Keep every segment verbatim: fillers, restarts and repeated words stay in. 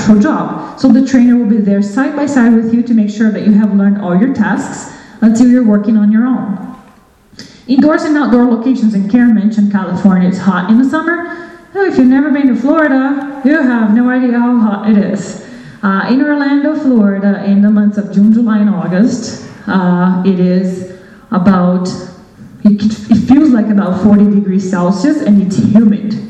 actual job. So the trainer will be there side by side with you to make sure that you have learned all your tasks until you're working on your own. Indoors and outdoor locations, and Karen mentioned California is hot in the summer. Oh, if you've never been to Florida, you have no idea how hot it is. Uh, in Orlando, Florida, in the months of June, July, and August, uh, it is about, it, it feels like about forty degrees Celsius, and it's humid.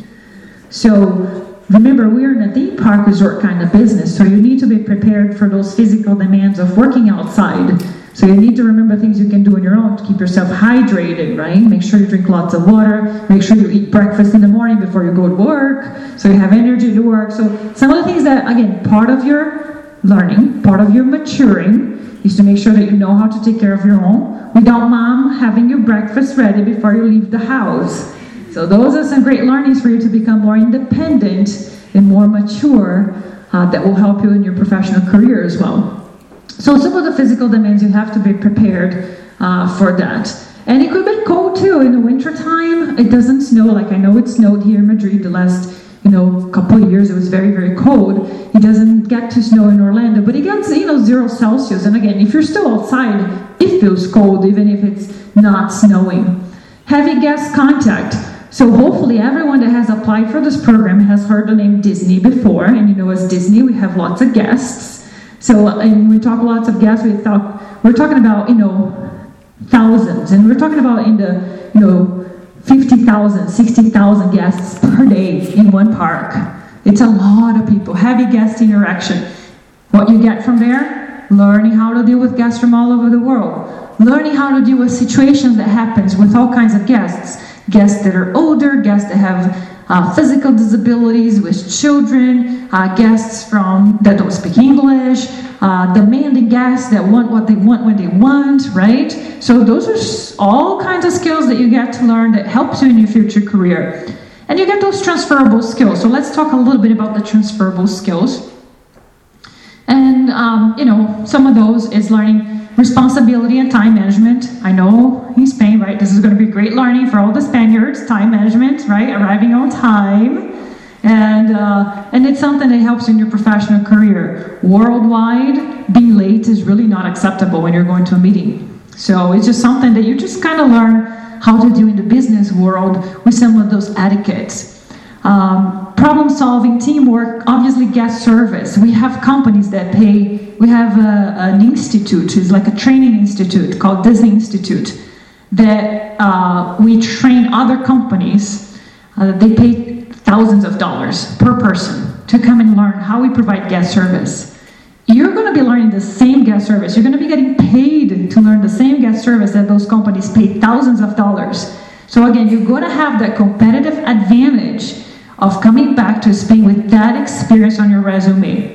So remember, we're in a theme park resort kind of business, so you need to be prepared for those physical demands of working outside. So you need to remember things you can do on your own to keep yourself hydrated, right? Make sure you drink lots of water. Make sure you eat breakfast in the morning before you go to work, so you have energy to work. So some of the things that, again, part of your learning, part of your maturing, is to make sure that you know how to take care of your own without mom having your breakfast ready before you leave the house. So those are some great learnings for you to become more independent and more mature uh, that will help you in your professional career as well. So some of the physical demands, you have to be prepared uh, for that. And it could be cold too in the winter time. It doesn't snow, like I know it snowed here in Madrid the last you know, couple of years. It was very, very cold. It doesn't get to snow in Orlando, but it gets, you know, zero Celsius. And again, if you're still outside, it feels cold even if it's not snowing. Heavy guest contact. So hopefully everyone that has applied for this program has heard the name Disney before. And you know, as Disney, we have lots of guests. So, and we talk lots of guests, we thought, we're talking about, you know, thousands, and we're talking about in the, you know, fifty thousand, sixty thousand guests per day in one park. It's a lot of people, heavy guest interaction. What you get from there? Learning how to deal with guests from all over the world. Learning how to deal with situations that happens with all kinds of guests. Guests that are older, guests that have Uh, physical disabilities, with children, uh, guests from that don't speak English, uh, demanding guests that want what they want when they want, right? So those are all kinds of skills that you get to learn that helps you in your future career. And you get those transferable skills. So let's talk a little bit about the transferable skills. And, um, you know, some of those is learning responsibility and time management. I know in Spain, right, this is going to be great learning for all the Spaniards, time management, right, arriving on time. And uh, and it's something that helps in your professional career. Worldwide, being late is really not acceptable when you're going to a meeting. So it's just something that you just kind of learn how to do in the business world with some of those etiquettes. Um, problem solving, teamwork, obviously guest service. We have companies that pay. We have a, an institute, it's like a training institute called Disney Institute, that uh, we train other companies. Uh, they pay thousands of dollars per person to come and learn how we provide guest service. You're going to be learning the same guest service. You're going to be getting paid to learn the same guest service that those companies pay thousands of dollars. So again, you're going to have that competitive advantage of coming back to Spain with that experience on your resume.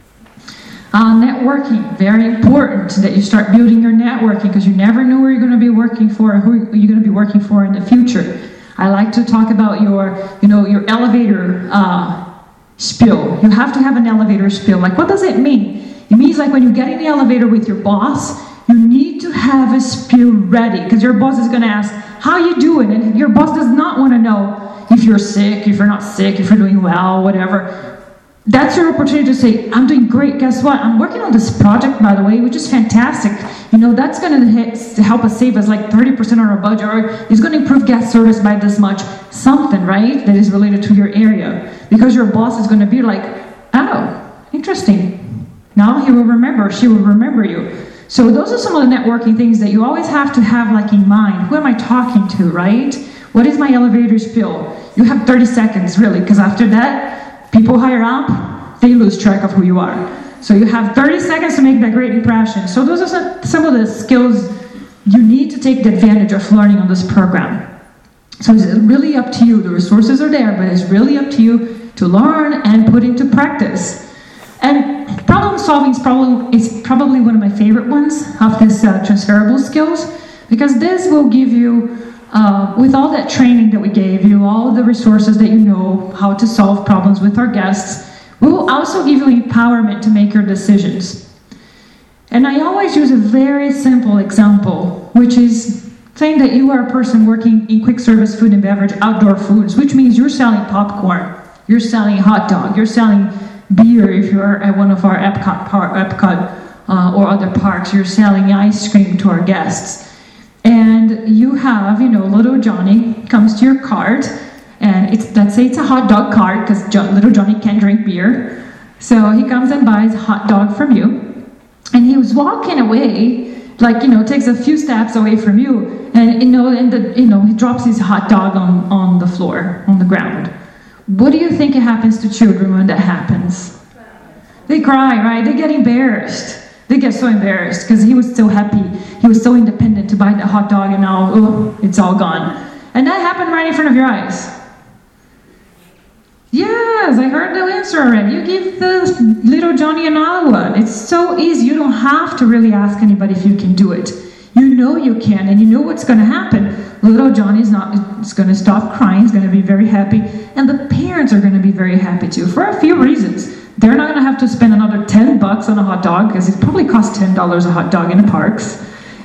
Uh, networking, very important that you start building your networking, because you never know where you're going to be working for or who you're going to be working for in the future. I like to talk about your, you know, your elevator uh, spiel. You have to have an elevator spiel. Like, what does it mean? It means like when you get in the elevator with your boss, you need to have a spiel ready, because your boss is going to ask, how you doing? And your boss does not want to know if you're sick, if you're not sick, if you're doing well, whatever. That's your opportunity to say, I'm doing great, guess what? I'm working on this project, by the way, which is fantastic. You know, that's going to help us save us like thirty percent on our budget, or it's going to improve guest service by this much. Something, right, that is related to your area. Because your boss is going to be like, oh, interesting. Now he will remember, she will remember you. So those are some of the networking things that you always have to have like in mind. Who am I talking to, right? What is my elevator spiel? You have thirty seconds, really, because after that, people higher up, they lose track of who you are. So you have thirty seconds to make that great impression. So those are some of the skills you need to take the advantage of learning on this program. So it's really up to you. The resources are there, but it's really up to you to learn and put into practice. And problem solving is probably, is probably one of my favorite ones of this uh, transferable skills, because this will give you, Uh, with all that training that we gave you, all the resources that you know how to solve problems with our guests, we will also give you empowerment to make your decisions. And I always use a very simple example, which is saying that you are a person working in quick service food and beverage, outdoor foods, which means you're selling popcorn, you're selling hot dog, you're selling beer if you're at one of our Epcot, par- Epcot uh, or other parks. You're selling ice cream to our guests. And you have, you know, little Johnny comes to your cart, and it's, let's say it's a hot dog cart, because jo- little Johnny can't drink beer. So he comes and buys a hot dog from you, and he was walking away, like, you know, takes a few steps away from you, and, you know, and the, you know, he drops his hot dog on, on the floor, on the ground. What do you think happens to children when that happens? They cry, right? They get embarrassed. They get so embarrassed because he was so happy. He was so independent to buy the hot dog, and now, oh, it's all gone. And that happened right in front of your eyes. Yes, I heard the answer already. You give the little Johnny another one. It's so easy. You don't have to really ask anybody if you can do it. You know you can, and you know what's going to happen. Little Johnny's not, it's going to stop crying. He's going to be very happy. And the parents are going to be very happy too, for a few reasons. They're not going to have to spend another ten bucks on a hot dog, because it probably costs ten dollars a hot dog in the parks.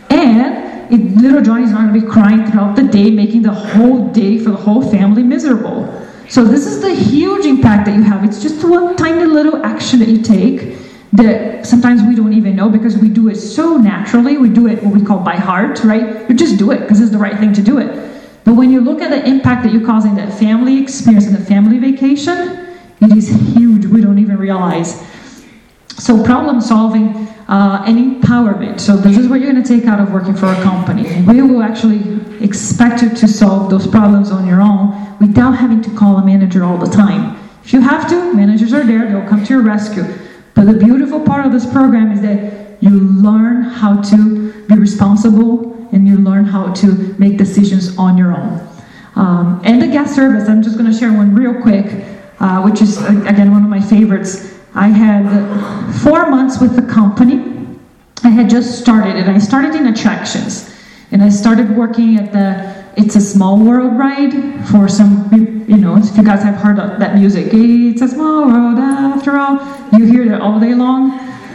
And it, little Johnny's not going to be crying throughout the day, making the whole day for the whole family miserable. So this is the huge impact that you have. It's just one tiny little action that you take that sometimes we don't even know, because we do it so naturally. We do it what we call by heart, right? You just do it because it's the right thing to do it. But when you look at the impact that you're causing that family experience and the family vacation, it is huge. We don't even realize. So problem solving uh, and empowerment. So this is what you're going to take out of working for a company. We will actually expect you to solve those problems on your own without having to call a manager all the time. If you have to, managers are there. They'll come to your rescue. But the beautiful part of this program is that you learn how to be responsible, and you learn how to make decisions on your own. Um, and the guest service, I'm just going to share one real quick, uh, which is, again, one of my favorites. I had four months with the company. I had just started, and I started in attractions. And I started working at the It's a Small World ride for some, you know, if you guys have heard of that music, it's a small world after all, you hear that all day long.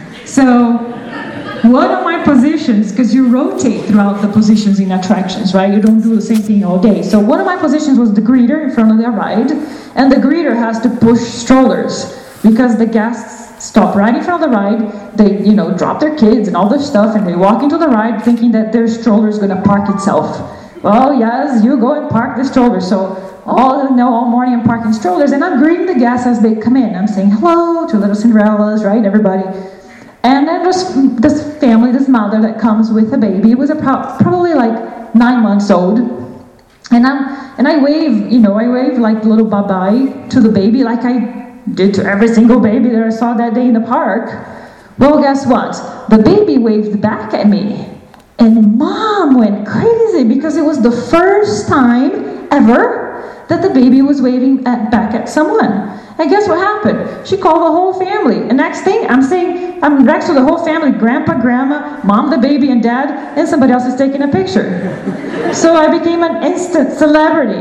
So one of my positions, because you rotate throughout the positions in attractions, right? You don't do the same thing all day. So one of my positions was the greeter in front of the ride, and the greeter has to push strollers because the guests stop right in front of the ride. They, you know, drop their kids and all their stuff, and they walk into the ride thinking that their stroller is going to park itself. Well, yes, you go and park the stroller. So all, you know, all morning I'm parking strollers, and I'm greeting the guests as they come in. I'm saying hello to little Cinderellas, right, everybody. And then this, this family, this mother that comes with a baby, it was a pro- probably like nine months old. And I'm and I wave, you know, I wave like little bye-bye to the baby, like I did to every single baby that I saw that day in the park. Well, guess what? The baby waved back at me. And Mom went crazy because it was the first time ever that the baby was waving at, back at someone. And guess what happened? She called the whole family. And next thing, I'm saying, I'm next to the whole family, grandpa, grandma, mom, the baby, and dad, and somebody else is taking a picture. So I became an instant celebrity.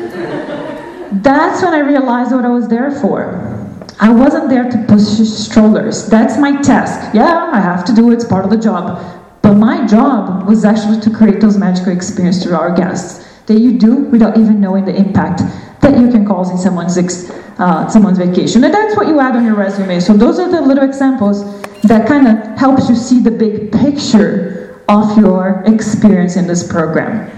That's when I realized what I was there for. I wasn't there to push strollers. That's my task. Yeah, I have to do it. It's part of the job. But my job was actually to create those magical experiences to our guests that you do without even knowing the impact that you can cause in someone's ex- uh, someone's vacation. And that's what you add on your resume. So those are the little examples that kind of helps you see the big picture of your experience in this program.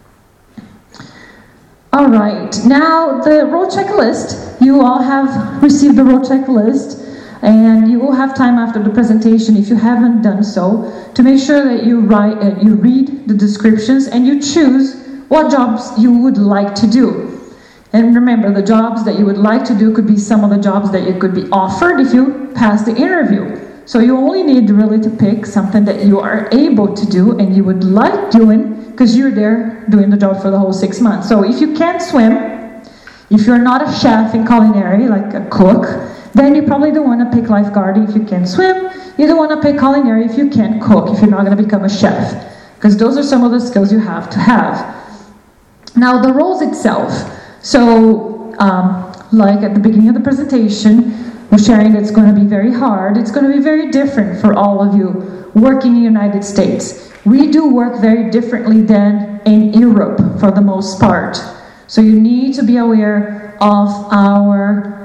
All right, now the role checklist. You all have received the role checklist, and you will have time after the presentation, if you haven't done so, to make sure that you write, uh, you read the descriptions and you choose what jobs you would like to do. And remember, the jobs that you would like to do could be some of the jobs that you could be offered if you pass the interview. So you only need really to pick something that you are able to do and you would like doing, because you're there doing the job for the whole six months. So if you can't swim, if you're not a chef in culinary, like a cook, then you probably don't want to pick lifeguarding if you can't swim. You don't want to pick culinary if you can't cook, if you're not going to become a chef. Because those are some of the skills you have to have. Now, the roles itself. So, um, like at the beginning of the presentation, we're sharing that it's going to be very hard. It's going to be very different for all of you working in the United States. We do work very differently than in Europe for the most part. So you need to be aware of our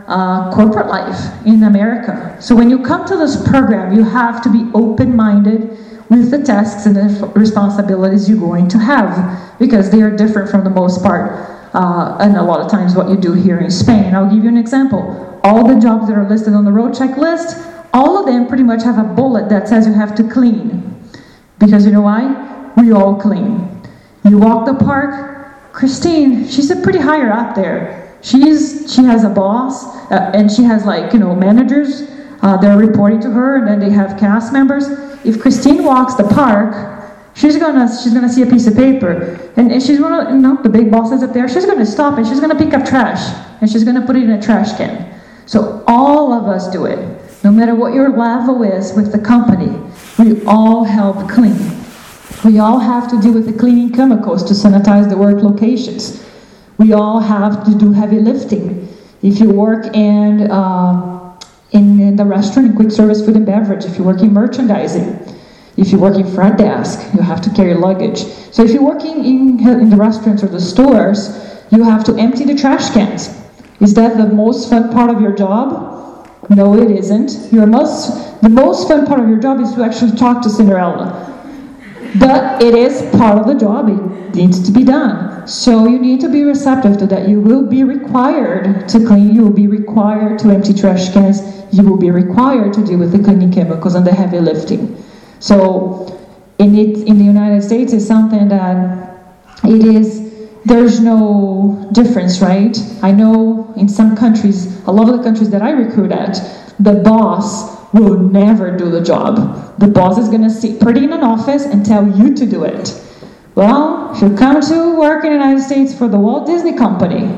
uh, corporate life in America. So when you come to this program, you have to be open-minded with the tasks and the responsibilities you're going to have, because they are different from the most part, uh, and a lot of times what you do here in Spain. I'll give you an example. All the jobs that are listed on the road checklist, all of them pretty much have a bullet that says you have to clean. Because you know why? We all clean. You walk the park, Christine, she's a pretty higher up there. She's, she has a boss, uh, and she has like, you know, managers, uh, they're reporting to her, and then they have cast members. If Christine walks the park, she's gonna, she's gonna see a piece of paper, and, and she's gonna, you know, the big boss is up there, she's gonna stop and she's gonna pick up trash, and she's gonna put it in a trash can. So all of us do it. No matter what your level is with the company, we all help clean. We all have to deal with the cleaning chemicals to sanitize the work locations. We all have to do heavy lifting. If you work in, uh, in, in the restaurant, in quick service food and beverage, if you work in merchandising, if you work in front desk, you have to carry luggage. So if you're working in, in the restaurants or the stores, you have to empty the trash cans. Is that the most fun part of your job? No, it isn't. Your most, the most fun part of your job is to actually talk to Cinderella. But it is part of the job. It needs to be done. So you need to be receptive to that. You will be required to clean. You will be required to empty trash cans. You will be required to deal with the cleaning chemicals and the heavy lifting. So in, it, in the United States, it's something that it is, there's no difference, right? I know in some countries, a lot of the countries that I recruit at, the boss will never do the job. The boss is going to sit pretty in an office and tell you to do it. Well, if you come to work in the United States for the Walt Disney Company,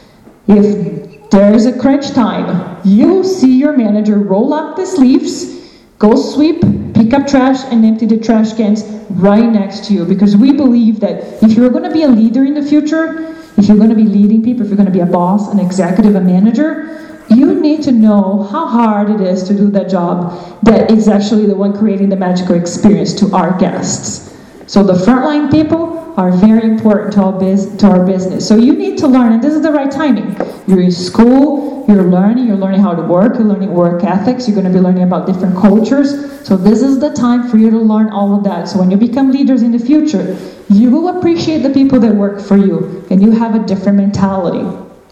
if there's a crunch time, you'll see your manager roll up the sleeves, go sweep, pick up trash, and empty the trash cans right next to you. Because we believe that if you're going to be a leader in the future, if you're going to be leading people, if you're going to be a boss, an executive, a manager, you need to know how hard it is to do that job that is actually the one creating the magical experience to our guests. So the frontline people are very important to our, biz- to our business. So you need to learn, and this is the right timing. You're in school, you're learning, you're learning how to work, you're learning work ethics, you're going to be learning about different cultures. So this is the time for you to learn all of that. So when you become leaders in the future, you will appreciate the people that work for you, and you have a different mentality.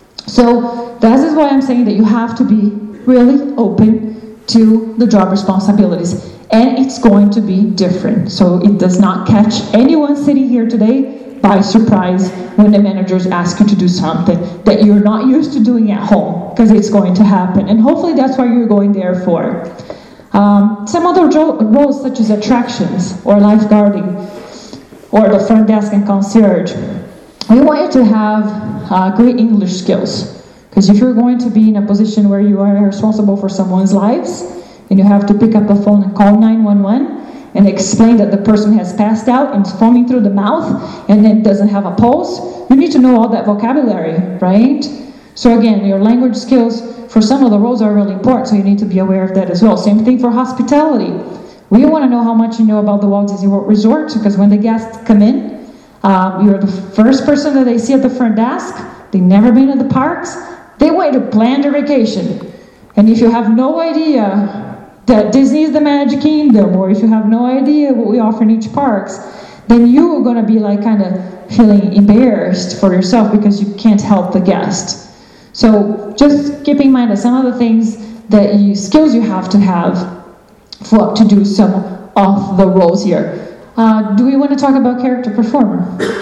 So that is why I'm saying that you have to be really open to the job responsibilities. And it's going to be different. So it does not catch anyone sitting here today by surprise when the managers ask you to do something that you're not used to doing at home, because it's going to happen. And hopefully that's what you're going there for. Um, some other jo- roles such as attractions or lifeguarding or the front desk and concierge. We want you to have uh, great English skills, because if you're going to be in a position where you are responsible for someone's lives and you have to pick up the phone and call nine one one and explain that the person has passed out and is foaming through the mouth and then doesn't have a pulse, you need to know all that vocabulary, right? So again, your language skills for some of the roles are really important, so you need to be aware of that as well. Same thing for hospitality. We want to know how much you know about the Walt Disney World Resort, because when the guests come in, Um, you're the first person that they see at the front desk. They've never been to the parks. They want you to plan their vacation. And if you have no idea that Disney is the Magic Kingdom, or if you have no idea what we offer in each parks, then you are going to be like kind of feeling embarrassed for yourself because you can't help the guest. So just keep in mind that some of the things that you, skills you have to have for, to do some of the roles here. Uh, do we want to talk about character performer?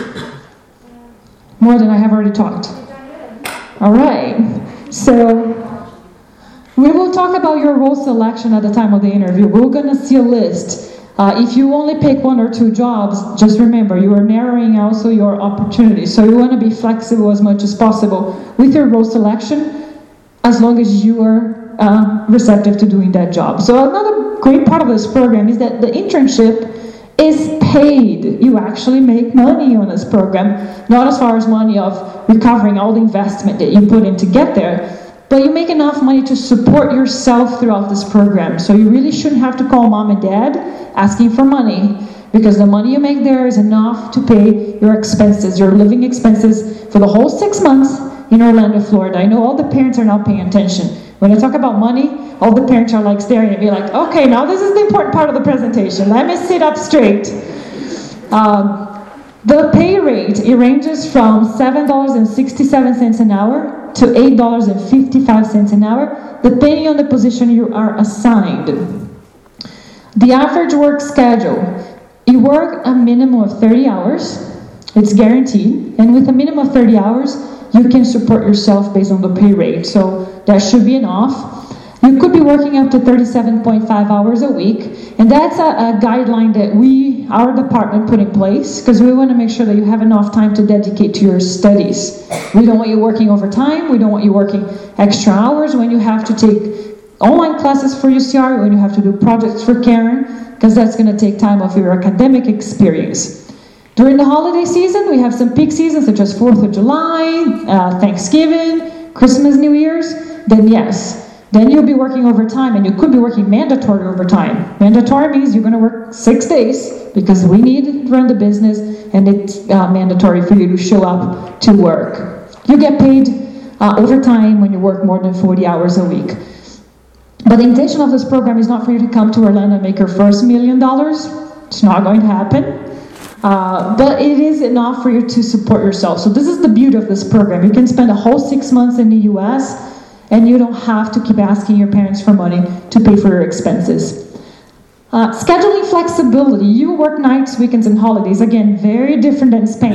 More than I have already talked. All right. So we will talk about your role selection at the time of the interview. We're going to see a list. Uh, if you only pick one or two jobs, just remember you are narrowing also your opportunities. So you want to be flexible as much as possible with your role selection, as long as you are uh, receptive to doing that job. So another great part of this program is that the internship is paid. You actually make money on this program, not as far as money of recovering all the investment that you put in to get there, but you make enough money to support yourself throughout this program. So you really shouldn't have to call mom and dad asking for money, because the money you make there is enough to pay your expenses, your living expenses for the whole six months, in Orlando, Florida. I know all the parents are now paying attention. When I talk about money, all the parents are like staring at me like, okay, now this is the important part of the presentation. Let me sit up straight. Um, the pay rate, it ranges from seven dollars and sixty-seven cents an hour to eight dollars and fifty-five cents an hour, depending on the position you are assigned. The average work schedule, you work a minimum of thirty hours, it's guaranteed, and with a minimum of thirty hours, you can support yourself based on the pay rate, so that should be enough. You could be working up to thirty-seven point five hours a week, and that's a, a guideline that we, our department, put in place, because we want to make sure that you have enough time to dedicate to your studies. We don't want you working overtime, we don't want you working extra hours when you have to take online classes for U C R, when you have to do projects for Karen, because that's going to take time of your academic experience. During the holiday season, we have some peak seasons such as fourth of July, uh, Thanksgiving, Christmas, New Year's, then yes, then you'll be working overtime, and you could be working mandatory overtime. Mandatory means you're going to work six days because we need to run the business, and it's uh, mandatory for you to show up to work. You get paid uh, overtime when you work more than forty hours a week. But the intention of this program is not for you to come to Orlando and make your first million dollars. It's not going to happen. Uh, but it is enough for you to support yourself. So this is the beauty of this program. You can spend a whole six months in the U S and you don't have to keep asking your parents for money to pay for your expenses. Uh, scheduling flexibility. You work nights, weekends, and holidays. Again, very different than Spain.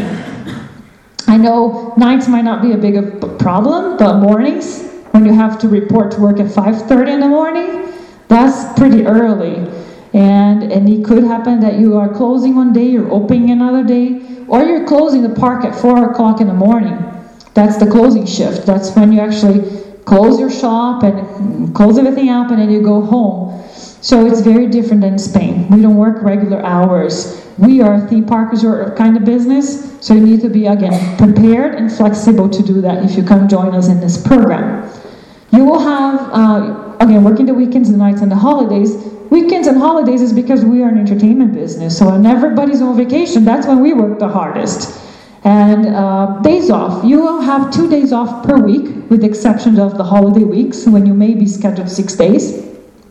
I know nights might not be a big of a problem, but mornings, when you have to report to work at five thirty in the morning, that's pretty early. And, and it could happen that you are closing one day, you're opening another day, or you're closing the park at four o'clock in the morning. That's the closing shift. That's when you actually close your shop and close everything up and then you go home. So it's very different than Spain. We don't work regular hours. We are a theme park resort kind of business, so you need to be, again, prepared and flexible to do that if you come join us in this program. You will have, uh, again, working the weekends, the nights, and the holidays. Weekends and holidays is because we are an entertainment business, so when everybody's on vacation, that's when we work the hardest. And uh, days off, you will have two days off per week, with the exception of the holiday weeks, when you may be scheduled six days.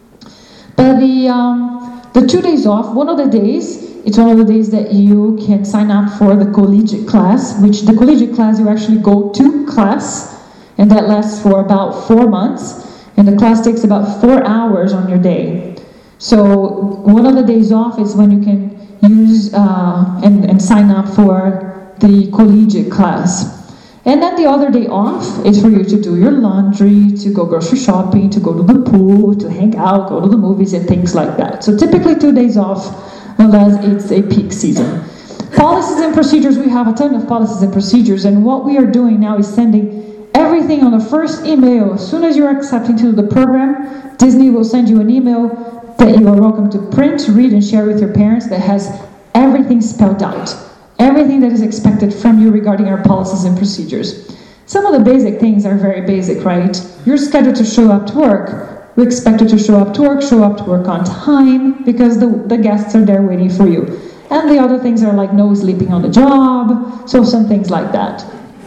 But the, um, the two days off, one of the days, it's one of the days that you can sign up for the collegiate class, which the collegiate class, you actually go to class, and that lasts for about four months, and the class takes about four hours on your day. So one of the days off is when you can use uh, and, and sign up for the collegiate class. And then the other day off is for you to do your laundry, to go grocery shopping, to go to the pool, to hang out, go to the movies, and things like that. So typically two days off, unless it's a peak season. Policies and procedures, we have a ton of policies and procedures, and what we are doing now is sending everything on the first email. As soon as you're accepting to the program, Disney will send you an email that you are welcome to print, read, and share with your parents that has everything spelled out. Everything that is expected from you regarding our policies and procedures. Some of the basic things are very basic, right? You're scheduled to show up to work. We expect you to show up to work, show up to work on time, because the, the guests are there waiting for you. And the other things are like no sleeping on the job, so some things like that.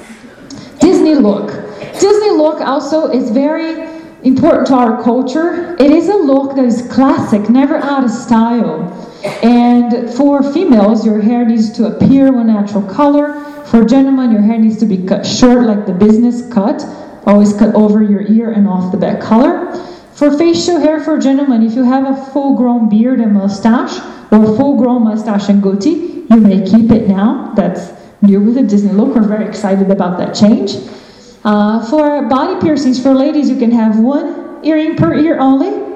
Disney look. Disney look also is very important to our culture. It is a look that is classic, never out of style. And for females, your hair needs to appear one natural color. For gentlemen, your hair needs to be cut short like the business cut, always cut over your ear and off the back color. For facial hair for gentlemen, if you have a full-grown beard and mustache, or full-grown mustache and goatee, you may keep it now. That's new with the Disney look. We're very excited about that change. Uh, for body piercings, for ladies, you can have one earring per ear only.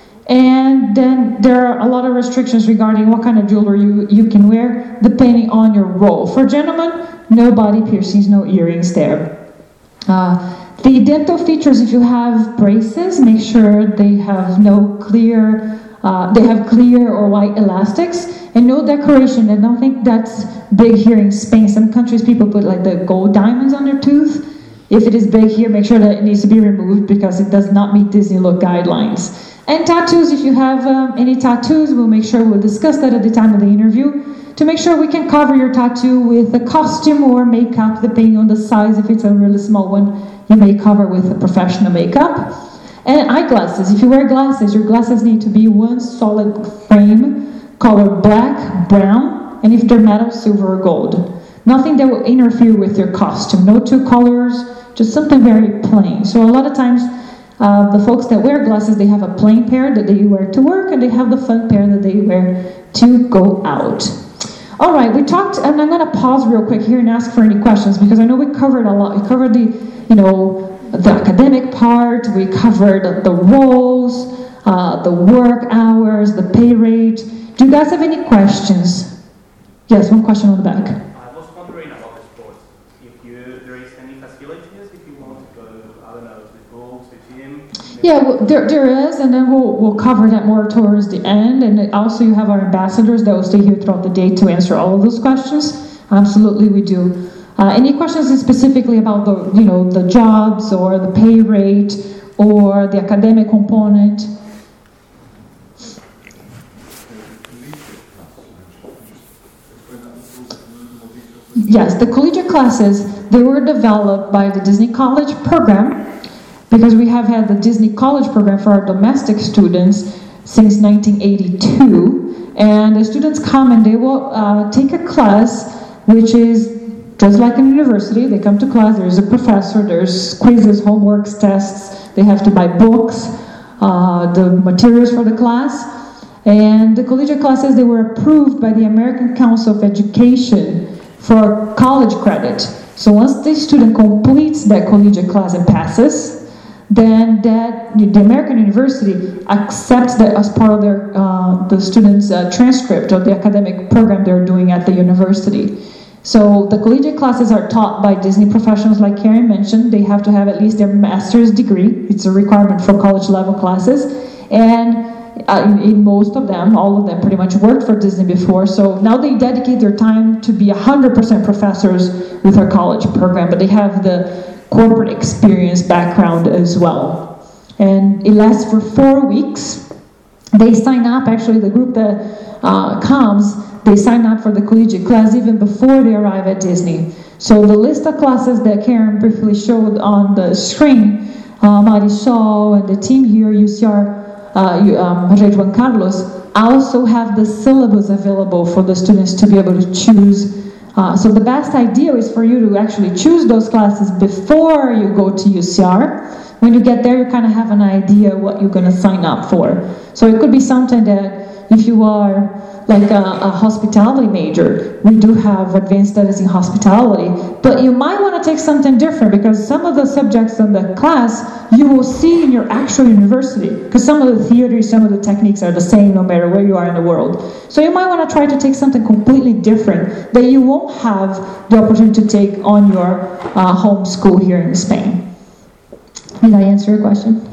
And then there are a lot of restrictions regarding what kind of jewelry you, you can wear, depending on your role. For gentlemen, no body piercings, no earrings there. Uh, the dental features, if you have braces, make sure they have no clear, uh, they have clear or white elastics, and no decoration. I don't think that's big here in Spain. Some countries, people put like the gold diamonds on their tooth. If it is big here, make sure that it needs to be removed because it does not meet Disney look guidelines. And tattoos, if you have um, any tattoos, we'll make sure we'll discuss that at the time of the interview to make sure we can cover your tattoo with a costume or makeup, depending on the size. If it's a really small one, you may cover with a professional makeup. And eyeglasses. If you wear glasses, your glasses need to be one solid frame, color black, brown, and if they're metal, silver or gold. Nothing that will interfere with your costume. No two colors, just something very plain. So a lot of times, uh, the folks that wear glasses, they have a plain pair that they wear to work, and they have the fun pair that they wear to go out. All right, we talked, and I'm going to pause real quick here and ask for any questions, because I know we covered a lot. We covered the, you know, the academic part, we covered the roles, uh, the work hours, the pay rate. Do you guys have any questions? Yes, one question on the back. I was wondering about the sports. If you, there is any facilities, if you want to go, I don't know, to the pool, to the gym? Yeah, well, there, there is, and then we'll, we'll cover that more towards the end. And also you have our ambassadors that will stay here throughout the day to answer all of those questions. Absolutely, we do. Uh, any questions specifically about the, you know, the jobs or the pay rate or the academic component? Yes, the collegiate classes, they were developed by the Disney College program, because we have had the Disney College program for our domestic students since nineteen eighty-two, and the students come and they will uh, take a class which is just like in university. They come to class, there's a professor, there's quizzes, homeworks, tests, they have to buy books, uh, the materials for the class. And the collegiate classes, they were approved by the American Council of Education for college credit. So once the student completes that collegiate class and passes, then that the American University accepts that as part of their uh, the student's uh, transcript of the academic program they're doing at the university. So the collegiate classes are taught by Disney professionals like Karen mentioned. They have to have at least their master's degree. It's a requirement for college level classes. And uh, in, in most of them, all of them pretty much worked for Disney before. So now they dedicate their time to be one hundred percent professors with our college program, but they have the corporate experience background as well. And it lasts for four weeks. They sign up, actually the group that uh, comes, they sign up for the collegiate class even before they arrive at Disney. So the list of classes that Karen briefly showed on the screen, uh, Marisol and the team here, U C R, uh, um, Juan Carlos, also have the syllabus available for the students to be able to choose. Uh, so the best idea is for you to actually choose those classes before you go to U C R. When you get there, you kind of have an idea what you're going to sign up for. So it could be something that if you are like a, a hospitality major, we do have advanced studies in hospitality, but you might want to take something different, because some of the subjects in the class you will see in your actual university, because some of the theories, some of the techniques are the same no matter where you are in the world. So you might want to try to take something completely different that you won't have the opportunity to take on your uh, home school here in Spain. Did I answer your question?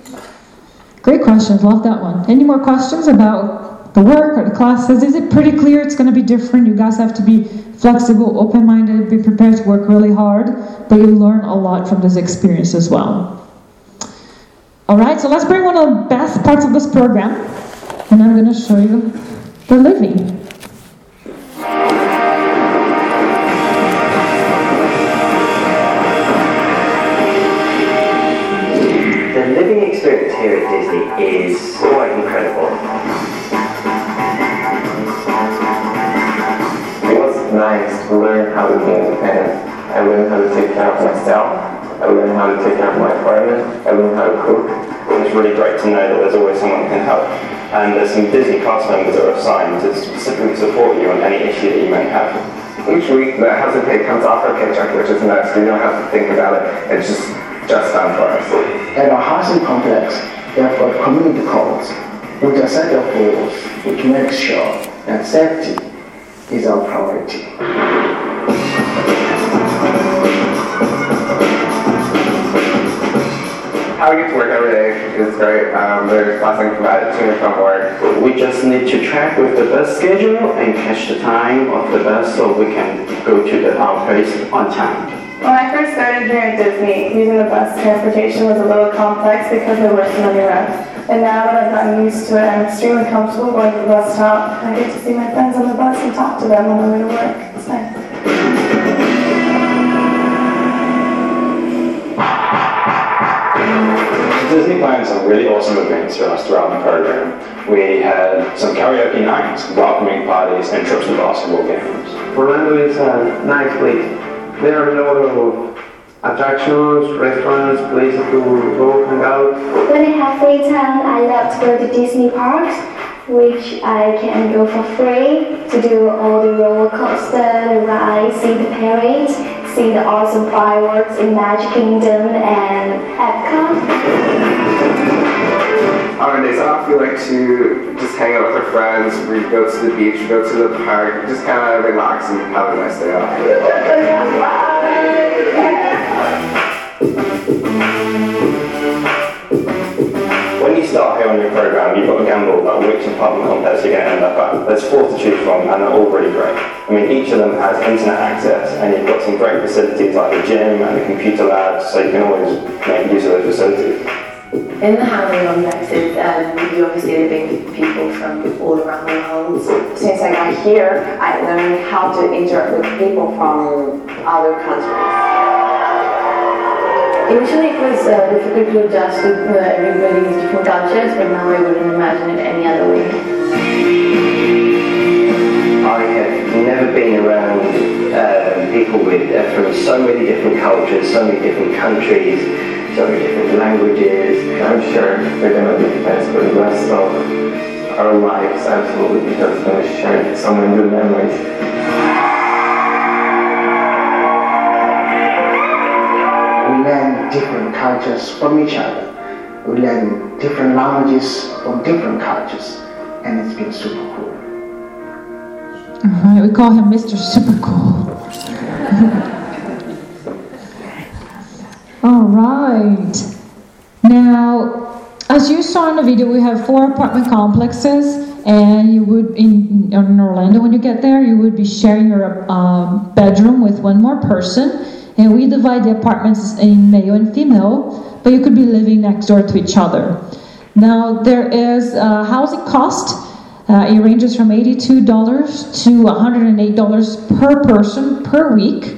Great questions, love that one. Any more questions about the work or the classes? Is it pretty clear it's going to be different? You guys have to be flexible, open-minded, be prepared to work really hard, but you learn a lot from this experience as well. All right, so let's bring one of the best parts of this program, and I'm going to show you the living. The living experience here at Disney is quite incredible. It was nice to learn how to be independent. I learned how to take care of myself. I learned how to take care of my apartment. I learned how to cook. It's really great to know that there's always someone who can help. And there's some Disney cast members that are assigned to specifically support you on any issue that you may have. Each week the housing pay comes off our paycheck, which is nice. We don't have to think about it. It's just just done for us. At our housing complex, we have got community calls with a set of rules which makes sure that safety is our priority. How we get to work every day is great. Um, there's blessings from that to and from work. We just need to track with the bus schedule and catch the time of the bus so we can go to the our place on time. When I first started here at Disney, using the bus transportation was a little complex because there were so many routes. And now that I've gotten used to it, I'm extremely comfortable going to the bus stop. I get to see my friends on the bus and talk to them on the way to work. It's nice. Disney planned some really awesome events for us throughout the program. We had some karaoke nights, welcoming parties, and trips to basketball games. Orlando is a nice place. There are a lot of attractions, restaurants, places to go hang out. When I have free time, I love to go to Disney parks, which I can go for free to do all the roller coaster, the rides, see the parades, see the awesome fireworks in Magic Kingdom and Epcot. On our days off, we like to just hang out with our friends. We go to the beach, we go to the park, just kind of relax and have a nice day off. When you start here on your program, you've got to gamble about which apartment complex you're going to end up at. There's four to choose from, and they're all really great. I mean, each of them has internet access, and you've got some great facilities like the gym and the computer labs, so you can always make use of those facilities. In the housing complexes, um, you obviously living with people from all around the world. Since I got here, I learned how to interact with people from other countries. Initially it was uh, difficult to adjust to uh, everybody's different cultures, but now I wouldn't imagine it any other way. I have never been around uh, people with uh, from so many different cultures, so many different countries, so many different languages. I'm sure they're going to be friends for the rest of our lives, absolutely, because we're going to share so many good memories. We learn different cultures from each other. We learn different languages from different cultures, and it's been super cool. All right, we call him Mister Super Cool. All right. Now, as you saw in the video, we have four apartment complexes, and you would, in, in Orlando, when you get there, you would be sharing your um, bedroom with one more person, and we divide the apartments in male and female, but you could be living next door to each other. Now, there is a housing cost. Uh, it ranges from eighty-two dollars to one hundred eight dollars per person per week.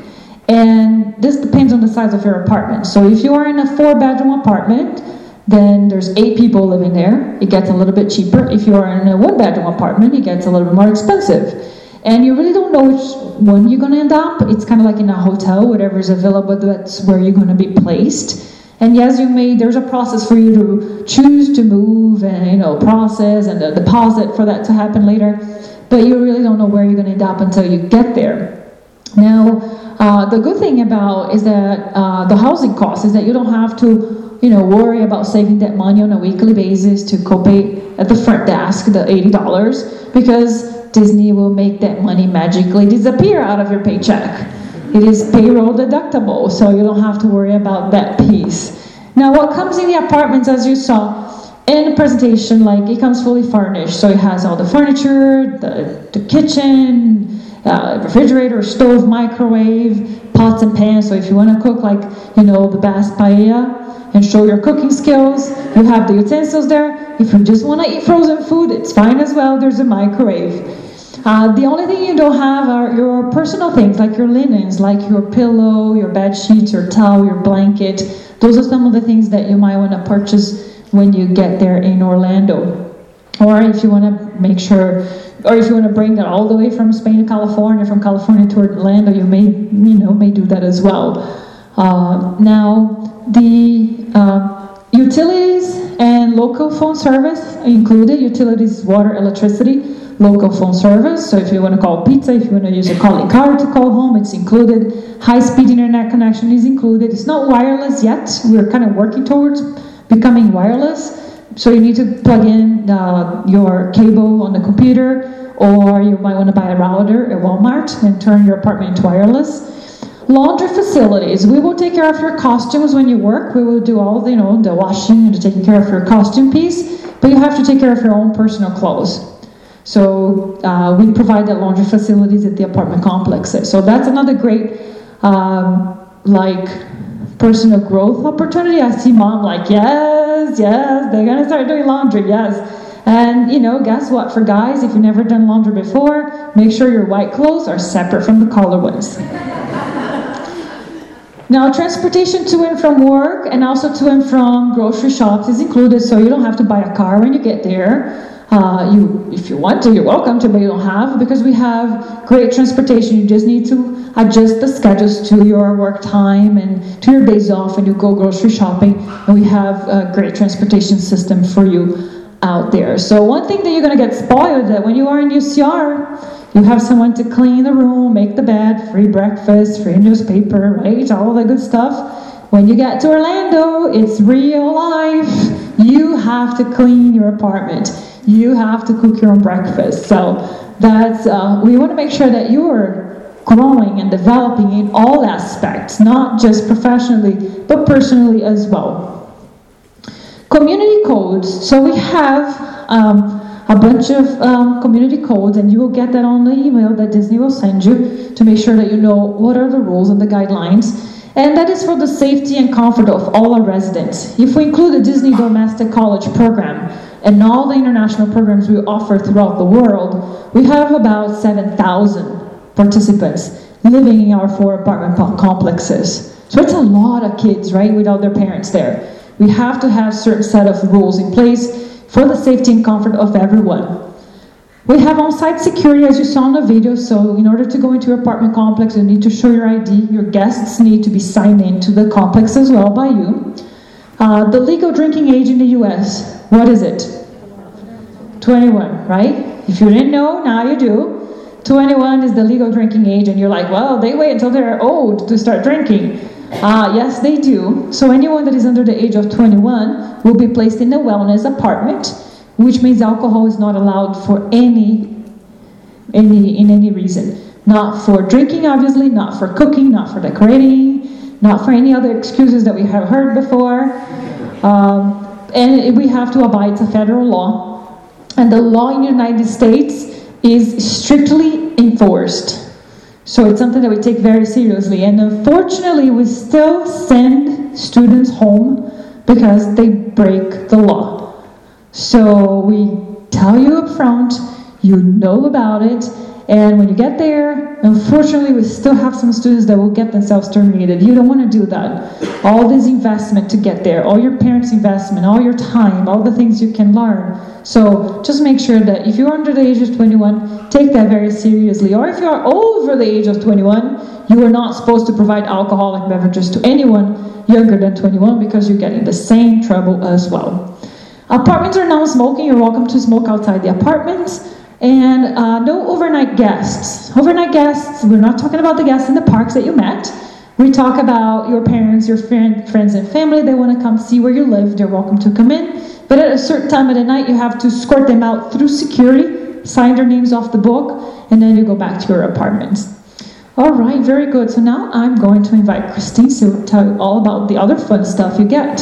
And this depends on the size of your apartment. So if you are in a four-bedroom apartment, then there's eight people living there. It gets a little bit cheaper. If you are in a one-bedroom apartment, it gets a little bit more expensive. And you really don't know which one you're going to end up. It's kind of like in a hotel, whatever is available, that's where you're going to be placed. And yes, you may, there's a process for you to choose to move and, you know, process and the deposit for that to happen later. But you really don't know where you're going to end up until you get there. Now, uh, the good thing about is that uh, the housing cost is that you don't have to, you know, worry about saving that money on a weekly basis to co-pay at the front desk, the eighty dollars, because Disney will make that money magically disappear out of your paycheck. It is payroll deductible, so you don't have to worry about that piece. Now, what comes in the apartments, as you saw in the presentation, like it comes fully furnished. So it has all the furniture, the, the kitchen, uh, refrigerator, stove, microwave, pots and pans. So if you want to cook like, you know, the best paella and show your cooking skills, you have the utensils there. If you just want to eat frozen food, it's fine as well. There's a microwave. Uh, the only thing you don't have are your personal things, like your linens, like your pillow, your bed sheets, your towel, your blanket. Those are some of the things that you might want to purchase when you get there in Orlando. Or if you want to make sure, or if you want to bring that all the way from Spain to California, from California to Orlando, you may, you know, may do that as well. Uh, now, the uh, utilities and local phone service included. Utilities, water, electricity, local phone service. So if you want to call pizza, if you want to use a calling card to call home, it's included. High-speed internet connection is included. It's not wireless yet. We're kind of working towards becoming wireless. So you need to plug in uh, your cable on the computer, or you might want to buy a router at Walmart and turn your apartment into wireless. Laundry facilities. We will take care of your costumes when you work. We will do all the, you know, the washing and the taking care of your costume piece, but you have to take care of your own personal clothes. So uh, we provide that laundry facilities at the apartment complexes. So that's another great, um, like, personal growth opportunity. I see mom like, yes, Yes, yes, they're gonna start doing laundry, yes. And you know, guess what? For guys, if you've never done laundry before, make sure your white clothes are separate from the color ones. Now, transportation to and from work and also to and from grocery shops is included, so you don't have to buy a car when you get there. Uh, you, if you want to, you're welcome to, but you don't have, because we have great transportation. You just need to adjust the schedules to your work time and to your days off, and you go grocery shopping, and we have a great transportation system for you out there. So one thing that you're going to get spoiled that when you are in U C R, you have someone to clean the room, make the bed, free breakfast, free newspaper, right? All the good stuff. When you get to Orlando, it's real life. You have to clean your apartment. You have to cook your own breakfast. So that's, uh, we want to make sure that you're growing and developing in all aspects, not just professionally, but personally as well. Community codes. So we have um, a bunch of um, community codes, and you will get that on the email that Disney will send you to make sure that you know what are the rules and the guidelines. And that is for the safety and comfort of all our residents. If we include the Disney Domestic College program and all the international programs we offer throughout the world, we have about seven thousand participants living in our four apartment complexes. So it's a lot of kids, right, without their parents there. We have to have a certain set of rules in place for the safety and comfort of everyone. We have on-site security, as you saw in the video, so in order to go into your apartment complex, you need to show your I D. Your guests need to be signed into the complex as well by you. Uh, the legal drinking age in the U S, what is it? twenty-one, right? If you didn't know, now you do. twenty-one is the legal drinking age, and you're like, well, they wait until they're old to start drinking. Uh, yes, they do. So anyone that is under the age of twenty-one will be placed in a wellness apartment, which means alcohol is not allowed for any, any, in any reason. Not for drinking, obviously, not for cooking, not for decorating, not for any other excuses that we have heard before. Um, and we have to abide to federal law. And the law in the United States is strictly enforced. So it's something that we take very seriously. And unfortunately, we still send students home because they break the law. So we tell you up front, you know about it, and when you get there, unfortunately, we still have some students that will get themselves terminated. You don't want to do that. All this investment to get there, all your parents' investment, all your time, all the things you can learn. So just make sure that if you're under the age of twenty-one, take that very seriously. Or if you're over the age of twenty-one, you are not supposed to provide alcoholic beverages to anyone younger than twenty-one because you're getting the same trouble as well. Apartments are non-smoking. You're welcome to smoke outside the apartments. And uh, no overnight guests. Overnight guests, we're not talking about the guests in the parks that you met. We talk about your parents, your friend, friends and family. They want to come see where you live. They're welcome to come in. But at a certain time of the night, you have to escort them out through security, sign their names off the book, and then you go back to your apartments. All right, very good. So now I'm going to invite Christine to tell you all about the other fun stuff you get.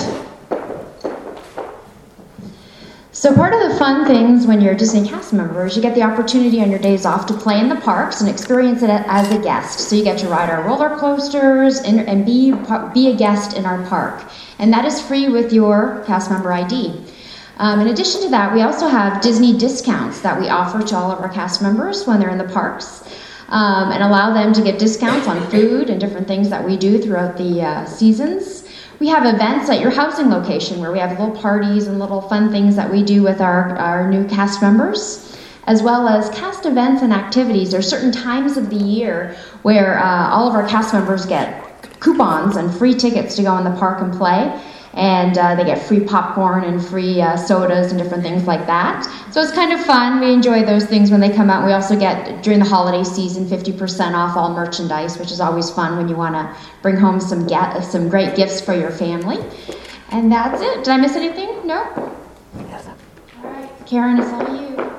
So part of the fun things when you're a Disney cast member is you get the opportunity on your days off to play in the parks and experience it as a guest. So you get to ride our roller coasters and, and be, be a guest in our park. And that is free with your cast member I D. Um, in addition to that, we also have Disney discounts that we offer to all of our cast members when they're in the parks, um, and allow them to get discounts on food and different things that we do throughout the uh, seasons. We have events at your housing location where we have little parties and little fun things that we do with our, our new cast members, as well as cast events and activities. There are certain times of the year where uh, all of our cast members get coupons and free tickets to go in the park and play. And uh, they get free popcorn and free uh, sodas and different things like that. So it's kind of fun. We enjoy those things when they come out. We also get, during the holiday season, fifty percent off all merchandise, which is always fun when you want to bring home some get, some great gifts for your family. And that's it. Did I miss anything? No? Yes. All right. Karen, it's all you.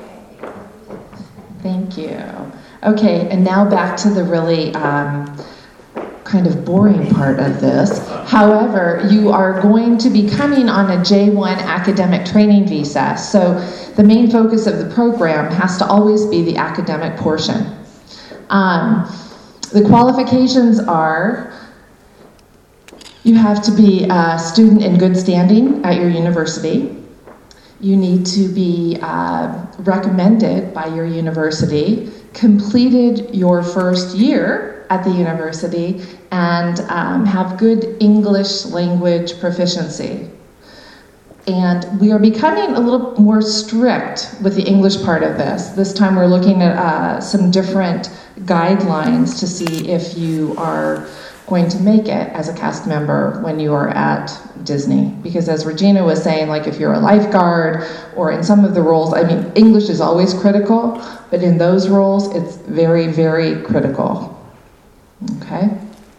Thank you. Okay, and now back to the really... Um, kind of boring part of this. However, you are going to be coming on a J one academic training visa, so the main focus of the program has to always be the academic portion. Um, the qualifications are You have to be a student in good standing at your university. You need to be uh, recommended by your university, completed your first year at the university, and um, have good English language proficiency. And we are becoming a little more strict with the English part of this. This time we're looking at uh, some different guidelines to see if you are going to make it as a cast member when you are at Disney. Because as Regina was saying, like if you're a lifeguard or in some of the roles, I mean, English is always critical, but in those roles, it's very, very critical. Okay?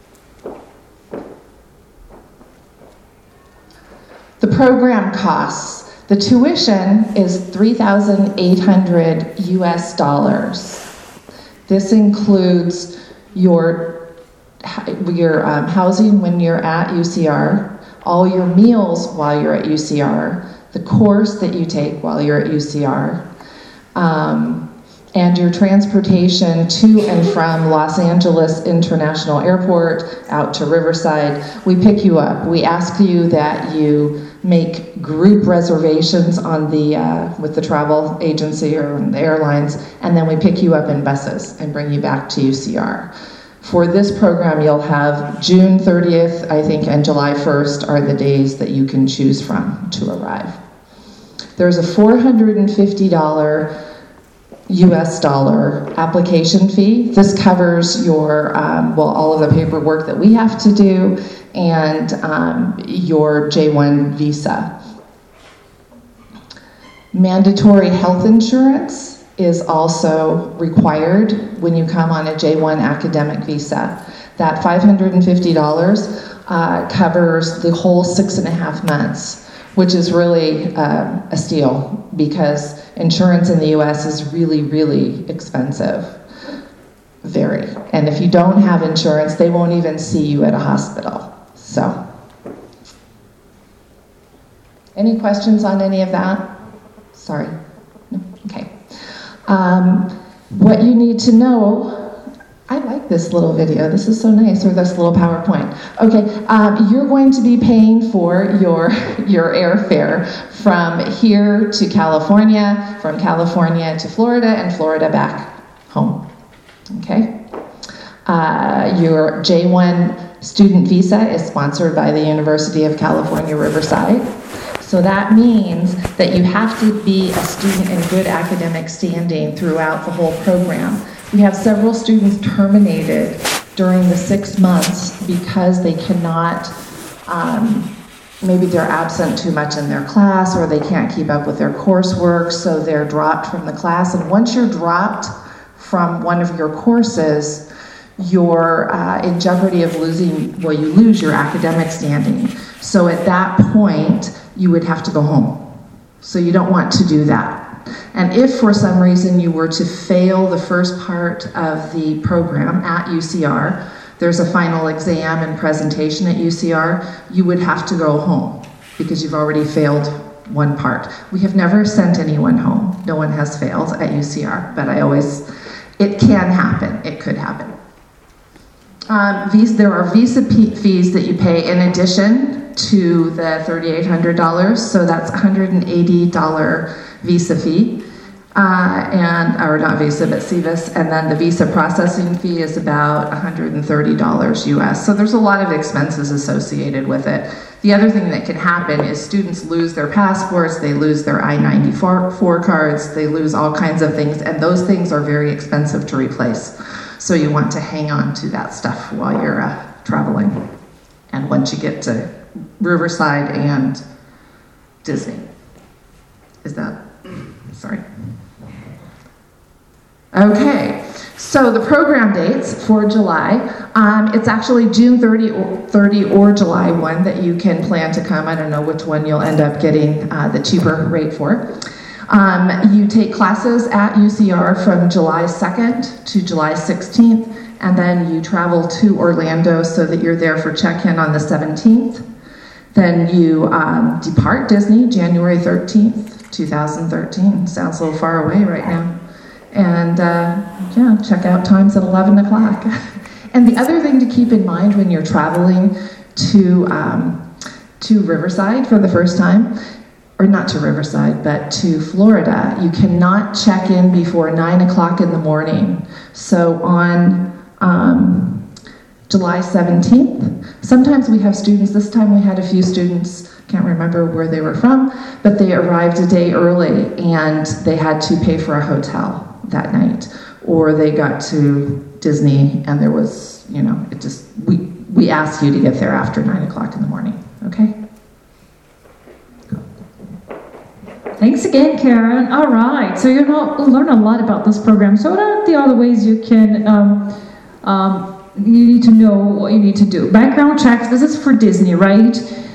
The program costs. The tuition is three thousand eight hundred U S dollars. This includes your, your um, housing when you're at U C R, all your meals while you're at U C R, the course that you take while you're at U C R, um, and your transportation to and from Los Angeles International Airport out to Riverside. We pick you up. We ask you that you make group reservations on the uh, with the travel agency or the airlines, and then we pick you up in buses and bring you back to U C R. For this program, you'll have June thirtieth, I think, and July first are the days that you can choose from to arrive. There's a four hundred fifty dollars U S dollar application fee. This covers your, um, well, all of the paperwork that we have to do and um, your J one visa. Mandatory health insurance is also required when you come on a J one academic visa. That five hundred fifty dollars uh, covers the whole six and a half months, which is really uh, a steal because insurance in the U S is really, really expensive. Very. And if you don't have insurance, they won't even see you at a hospital. So, any questions on any of that? Sorry. No? Okay. Um, what you need to know, I like this little video. This is so nice, or this little PowerPoint. Okay, um, you're going to be paying for your, your airfare from here to California, from California to Florida, and Florida back home. Okay? Uh, your J one student visa is sponsored by the University of California, Riverside. So that means that you have to be a student in good academic standing throughout the whole program. We have several students terminated during the six months because they cannot, um, maybe they're absent too much in their class or they can't keep up with their coursework, so they're dropped from the class. And once you're dropped from one of your courses, you're uh, in jeopardy of losing, well, you lose your academic standing. So at that point, you would have to go home. So you don't want to do that. And if for some reason you were to fail the first part of the program at U C R, there's a final exam and presentation at U C R, you would have to go home because you've already failed one part. We have never sent anyone home. No one has failed at U C R, but I always, it can happen. It could happen. Um, visa, there are visa p- fees that you pay in addition to the three thousand eight hundred dollars, so that's one hundred eighty dollars visa fee, uh, and or not visa, but C V I S, and then the visa processing fee is about one hundred thirty dollars U S. So there's a lot of expenses associated with it. The other thing that can happen is students lose their passports, they lose their I ninety-four cards, they lose all kinds of things, and those things are very expensive to replace. So you want to hang on to that stuff while you're uh, traveling. And once you get to Riverside and Disney. Is that, sorry. Okay, so the program dates for July, um, it's actually June thirtieth or July first that you can plan to come. I don't know which one you'll end up getting uh, the cheaper rate for. Um, you take classes at U C R from July second to July sixteenth, and then you travel to Orlando so that you're there for check-in on the seventeenth. Then you um, depart Disney January thirteenth, two thousand thirteen. Sounds a little far away right now. And uh, yeah, check out times at eleven o'clock. And the other thing to keep in mind when you're traveling to um, to Riverside for the first time, or not to Riverside, but to Florida, you cannot check in before nine o'clock in the morning. So on um, July seventeenth, sometimes we have students, this time we had a few students, can't remember where they were from, but they arrived a day early and they had to pay for a hotel that night. Or they got to Disney and there was, you know, it just, we, we asked you to get there after nine o'clock in the morning, okay? Thanks again, Karen. All right, so you know, learn a lot about this program. So what are the other ways you can, um, um, you need to know what you need to do? Background checks, this is for Disney, right?